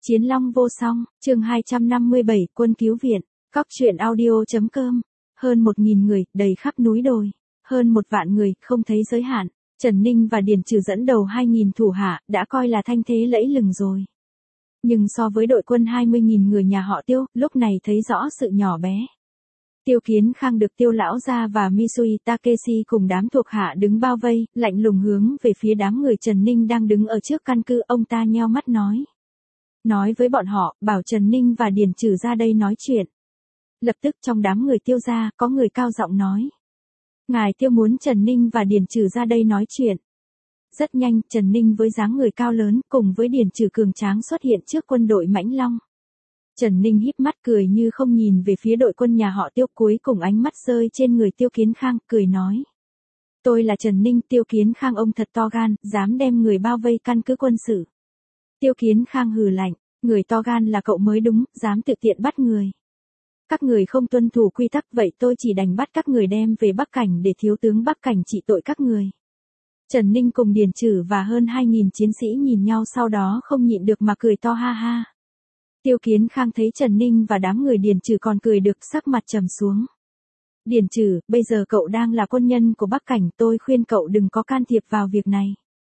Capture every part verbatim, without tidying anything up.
Chiến long vô song, chương hai trăm năm mươi bảy, quân cứu viện, Cóc truyện audio.com, hơn một nghìn người, đầy khắp núi đồi, hơn một vạn người, không thấy giới hạn, Trần Ninh và Điền Trừ dẫn đầu hai nghìn thủ hạ, đã coi là thanh thế lẫy lừng rồi. Nhưng so với đội quân hai mươi nghìn người nhà họ Tiêu, lúc này thấy rõ sự nhỏ bé. Tiêu Kiến Khang được Tiêu lão gia và Misui Takeshi cùng đám thuộc hạ đứng bao vây, lạnh lùng hướng về phía đám người Trần Ninh đang đứng ở trước căn cứ, ông ta nheo mắt nói. Nói với bọn họ, bảo Trần Ninh và Điền Trừ ra đây nói chuyện. Lập tức trong đám người Tiêu gia, có người cao giọng nói. Ngài Tiêu muốn Trần Ninh và Điền Trừ ra đây nói chuyện. Rất nhanh, Trần Ninh với dáng người cao lớn, cùng với Điền Trừ cường tráng xuất hiện trước quân đội Mãnh Long. Trần Ninh híp mắt cười như không nhìn về phía đội quân nhà họ Tiêu, cuối cùng ánh mắt rơi trên người Tiêu Kiến Khang, cười nói. Tôi là Trần Ninh. Tiêu Kiến Khang ông thật to gan, dám đem người bao vây căn cứ quân sự. Tiêu Kiến Khang hừ lạnh, người to gan là cậu mới đúng, dám tự tiện bắt người. Các người không tuân thủ quy tắc, vậy tôi chỉ đành bắt các người đem về Bắc Cảnh để thiếu tướng Bắc Cảnh trị tội các người. Trần Ninh cùng Điền Trừ và hơn hai nghìn chiến sĩ nhìn nhau, sau đó không nhịn được mà cười to ha ha. Tiêu Kiến Khang thấy Trần Ninh và đám người Điền Trừ còn cười được, sắc mặt trầm xuống. Điền Trừ, bây giờ cậu đang là quân nhân của Bắc Cảnh, tôi khuyên cậu đừng có can thiệp vào việc này.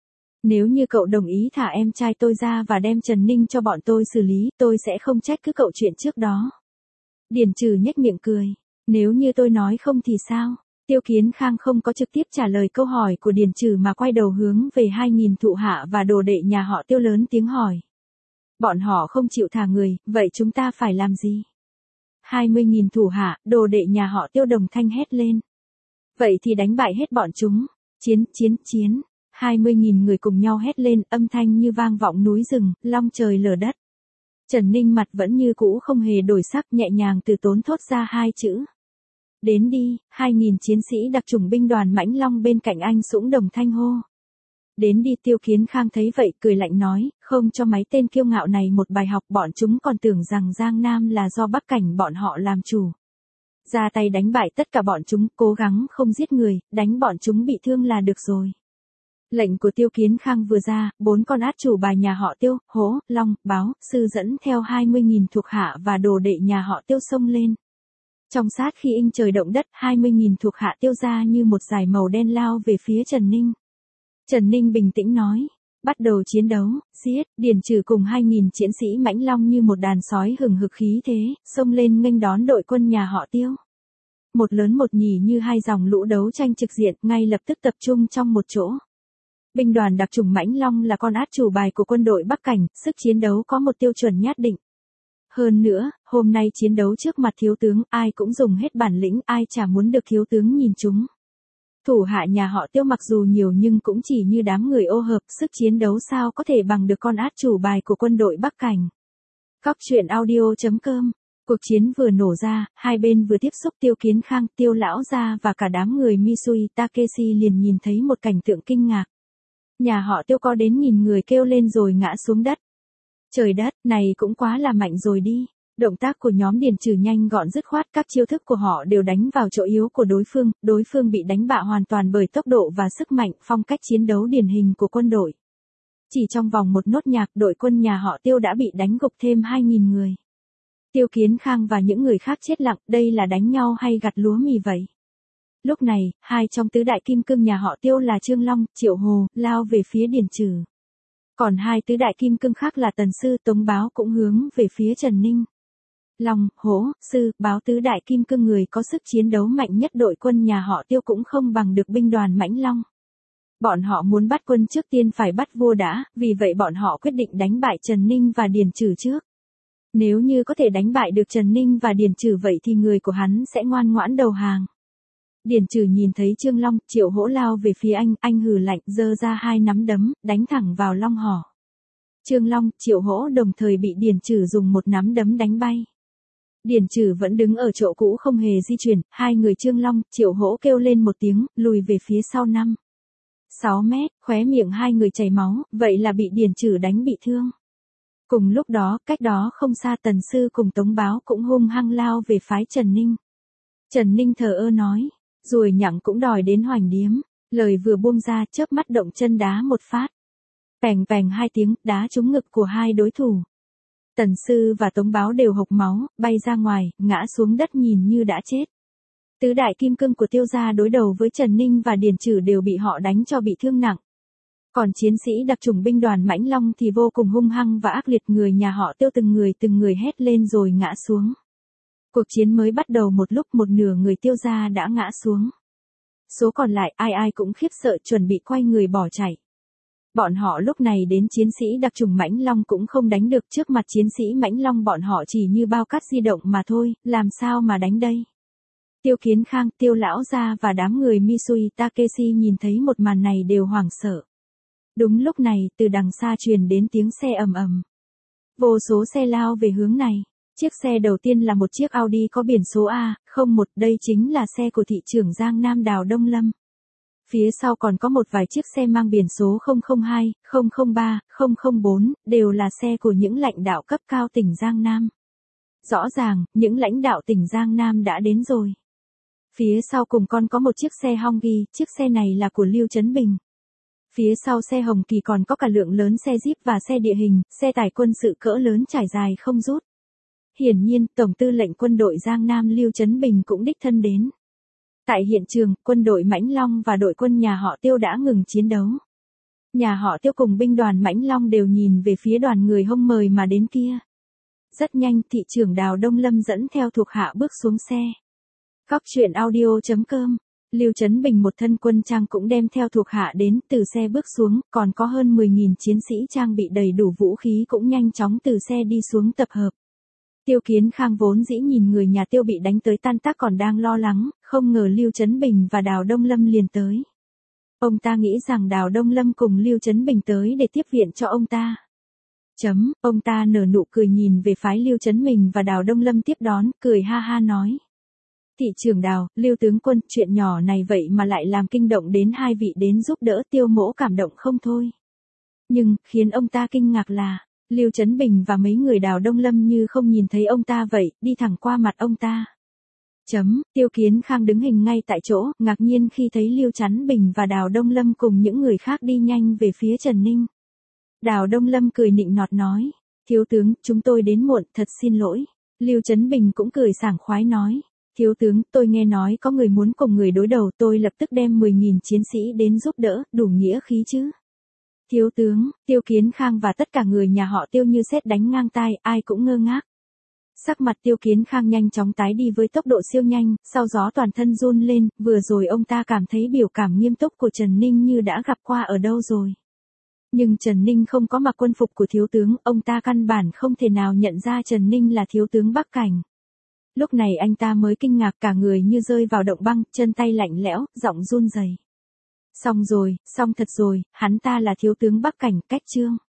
Nếu như cậu đồng ý thả em trai tôi ra và đem Trần Ninh cho bọn tôi xử lý, tôi sẽ không trách cứ cậu chuyện trước đó. Điền Trừ nhếch miệng cười. Nếu như tôi nói không thì sao? Tiêu Kiến Khang không có trực tiếp trả lời câu hỏi của Điền Trừ mà quay đầu hướng về hai nghìn thụ hạ và đồ đệ nhà họ Tiêu lớn tiếng hỏi. Bọn họ không chịu thả người, vậy chúng ta phải làm gì? hai mươi nghìn thủ hạ, đồ đệ nhà họ Tiêu đồng thanh hét lên. Vậy thì đánh bại hết bọn chúng. Chiến, chiến, chiến. hai mươi nghìn người cùng nhau hét lên, âm thanh như vang vọng núi rừng, long trời lở đất. Trần Ninh mặt vẫn như cũ không hề đổi sắc, nhẹ nhàng từ tốn thốt ra hai chữ. Đến đi. Hai nghìn chiến sĩ đặc chủng binh đoàn Mãnh Long bên cạnh anh sũng đồng thanh hô. Đến đi. Tiêu Kiến Khang thấy vậy, cười lạnh nói, không cho mấy tên kiêu ngạo này một bài học, bọn chúng còn tưởng rằng Giang Nam là do Bắc Cảnh bọn họ làm chủ. Ra tay đánh bại tất cả bọn chúng, cố gắng không giết người, đánh bọn chúng bị thương là được rồi. Lệnh của Tiêu Kiến Khang vừa ra, bốn con át chủ bài nhà họ Tiêu, Hổ, Long, Báo, Sư dẫn theo hai mươi nghìn thuộc hạ và đồ đệ nhà họ Tiêu xông lên. Trong sát khi inh trời động đất, hai mươi nghìn thuộc hạ Tiêu ra như một dải màu đen lao về phía Trần Ninh. Trần Ninh bình tĩnh nói, bắt đầu chiến đấu, giết. Điền Trừ cùng hai nghìn chiến sĩ Mãnh Long như một đàn sói hừng hực khí thế, xông lên nghênh đón đội quân nhà họ Tiêu. Một lớn một nhì như hai dòng lũ đấu tranh trực diện, ngay lập tức tập trung trong một chỗ. Binh đoàn đặc chủng Mãnh Long là con át chủ bài của quân đội Bắc Cảnh, sức chiến đấu có một tiêu chuẩn nhất định. Hơn nữa, hôm nay chiến đấu trước mặt thiếu tướng, ai cũng dùng hết bản lĩnh, ai chả muốn được thiếu tướng nhìn chúng. Thủ hạ nhà họ Tiêu mặc dù nhiều nhưng cũng chỉ như đám người ô hợp, sức chiến đấu sao có thể bằng được con át chủ bài của quân đội Bắc Cảnh. Cóc truyện audio.com. Cuộc chiến vừa nổ ra, hai bên vừa tiếp xúc. Tiêu Kiến Khang, Tiêu lão gia và cả đám người Misui Takeshi liền nhìn thấy một cảnh tượng kinh ngạc. Nhà họ Tiêu có đến nghìn người kêu lên rồi ngã xuống đất. Trời đất, này cũng quá là mạnh rồi đi. Động tác của nhóm Điền Trừ nhanh gọn dứt khoát, các chiêu thức của họ đều đánh vào chỗ yếu của đối phương, đối phương bị đánh bại hoàn toàn bởi tốc độ và sức mạnh, phong cách chiến đấu điển hình của quân đội. Chỉ trong vòng một nốt nhạc, đội quân nhà họ Tiêu đã bị đánh gục thêm hai nghìn người. Tiêu Kiến Khang và những người khác chết lặng, đây là đánh nhau hay gặt lúa mì vậy? Lúc này, hai trong tứ đại kim cương nhà họ Tiêu là Trương Long, Triệu Hồ, lao về phía Điền Trừ. Còn hai tứ đại kim cương khác là Tần Sư, Tống Báo cũng hướng về phía Trần Ninh. Long, Hổ, Sư, Báo tứ đại kim cương người có sức chiến đấu mạnh nhất đội quân nhà họ Tiêu cũng không bằng được binh đoàn Mãnh Long. Bọn họ muốn bắt quân trước tiên phải bắt vua đã, vì vậy bọn họ quyết định đánh bại Trần Ninh và Điền Trừ trước. Nếu như có thể đánh bại được Trần Ninh và Điền Trừ vậy thì người của hắn sẽ ngoan ngoãn đầu hàng. Điền Trừ nhìn thấy Trương Long, Triệu Hổ lao về phía anh, anh hừ lạnh, giơ ra hai nắm đấm, đánh thẳng vào Long Hổ. Trương Long, Triệu Hổ đồng thời bị Điền Trừ dùng một nắm đấm đánh bay. Điền Trừ vẫn đứng ở chỗ cũ không hề di chuyển, hai người Trương Long, Triệu Hổ kêu lên một tiếng, lùi về phía sau năm, sáu mét, khóe miệng hai người chảy máu, vậy là bị Điền Trừ đánh bị thương. Cùng lúc đó, cách đó không xa Tần Sư cùng Tống Báo cũng hung hăng lao về phái Trần Ninh. Trần Ninh thờ ơ nói, ruồi nhặng cũng đòi đến hoành điếm, lời vừa buông ra, chớp mắt động chân đá một phát. Pèng pèng hai tiếng, đá trúng ngực của hai đối thủ. Tần Sư và Tống Báo đều hộc máu, bay ra ngoài, ngã xuống đất nhìn như đã chết. Tứ đại kim cương của Tiêu gia đối đầu với Trần Ninh và Điền Trừ đều bị họ đánh cho bị thương nặng. Còn chiến sĩ đặc chủng binh đoàn Mãnh Long thì vô cùng hung hăng và ác liệt, người nhà họ Tiêu từng người từng người hét lên rồi ngã xuống. Cuộc chiến mới bắt đầu một lúc, một nửa người Tiêu gia đã ngã xuống. Số còn lại ai ai cũng khiếp sợ chuẩn bị quay người bỏ chạy. Bọn họ lúc này đến chiến sĩ đặc chủng Mãnh Long cũng không đánh được, trước mặt chiến sĩ Mãnh Long bọn họ chỉ như bao cát di động mà thôi, làm sao mà đánh đây. Tiêu Kiến Khang, Tiêu lão gia và đám người Misui Takeshi nhìn thấy một màn này đều hoảng sợ. Đúng lúc này, từ đằng xa truyền đến tiếng xe ầm ầm. Vô số xe lao về hướng này. Chiếc xe đầu tiên là một chiếc Audi có biển số A không một, đây chính là xe của thị trưởng Giang Nam Đào Đông Lâm. Phía sau còn có một vài chiếc xe mang biển số không không hai, không không ba, không không bốn, đều là xe của những lãnh đạo cấp cao tỉnh Giang Nam. Rõ ràng, những lãnh đạo tỉnh Giang Nam đã đến rồi. Phía sau cùng còn có một chiếc xe Hongi, chiếc xe này là của Lưu Trấn Bình. Phía sau xe Hồng Kỳ còn có cả lượng lớn xe Jeep và xe địa hình, xe tải quân sự cỡ lớn trải dài không rút. Hiển nhiên, Tổng tư lệnh quân đội Giang Nam Lưu Trấn Bình cũng đích thân đến. Tại hiện trường, quân đội Mãnh Long và đội quân nhà họ Tiêu đã ngừng chiến đấu. Nhà họ Tiêu cùng binh đoàn Mãnh Long đều nhìn về phía đoàn người hông mời mà đến kia. Rất nhanh, thị trưởng Đào Đông Lâm dẫn theo thuộc hạ bước xuống xe. Cóc truyện audio chấm com. Lưu Trấn Bình một thân quân trang cũng đem theo thuộc hạ đến, từ xe bước xuống, còn có hơn mười nghìn chiến sĩ trang bị đầy đủ vũ khí cũng nhanh chóng từ xe đi xuống tập hợp. Tiêu Kiến Khang vốn dĩ nhìn người nhà Tiêu bị đánh tới tan tác còn đang lo lắng, không ngờ Lưu Trấn Bình và Đào Đông Lâm liền tới. Ông ta nghĩ rằng Đào Đông Lâm cùng Lưu Trấn Bình tới để tiếp viện cho ông ta. Chấm, ông ta nở nụ cười nhìn về phái Lưu Trấn Bình và Đào Đông Lâm tiếp đón, cười ha ha nói. Thị trưởng Đào, Lưu tướng quân, chuyện nhỏ này vậy mà lại làm kinh động đến hai vị đến giúp đỡ, Tiêu mỗ cảm động không thôi. Nhưng, khiến ông ta kinh ngạc là, Lưu Trấn Bình và mấy người Đào Đông Lâm như không nhìn thấy ông ta vậy, đi thẳng qua mặt ông ta. Chấm, Tiêu Kiến Khang đứng hình ngay tại chỗ, ngạc nhiên khi thấy Lưu Trấn Bình và Đào Đông Lâm cùng những người khác đi nhanh về phía Trần Ninh. Đào Đông Lâm cười nịnh nọt nói, thiếu tướng, chúng tôi đến muộn, thật xin lỗi. Lưu Trấn Bình cũng cười sảng khoái nói, thiếu tướng, tôi nghe nói có người muốn cùng người đối đầu, tôi lập tức đem mười nghìn chiến sĩ đến giúp đỡ, đủ nghĩa khí chứ. Thiếu tướng, Tiêu Kiến Khang và tất cả người nhà họ Tiêu như sét đánh ngang tai, ai cũng ngơ ngác. Sắc mặt Tiêu Kiến Khang nhanh chóng tái đi với tốc độ siêu nhanh, sau gió toàn thân run lên, vừa rồi ông ta cảm thấy biểu cảm nghiêm túc của Trần Ninh như đã gặp qua ở đâu rồi. Nhưng Trần Ninh không có mặc quân phục của thiếu tướng, ông ta căn bản không thể nào nhận ra Trần Ninh là thiếu tướng Bắc Cảnh. Lúc này anh ta mới kinh ngạc, cả người như rơi vào động băng, chân tay lạnh lẽo, giọng run rẩy. Xong rồi, xong thật rồi, hắn ta là thiếu tướng Bắc Cảnh, Cách Trương.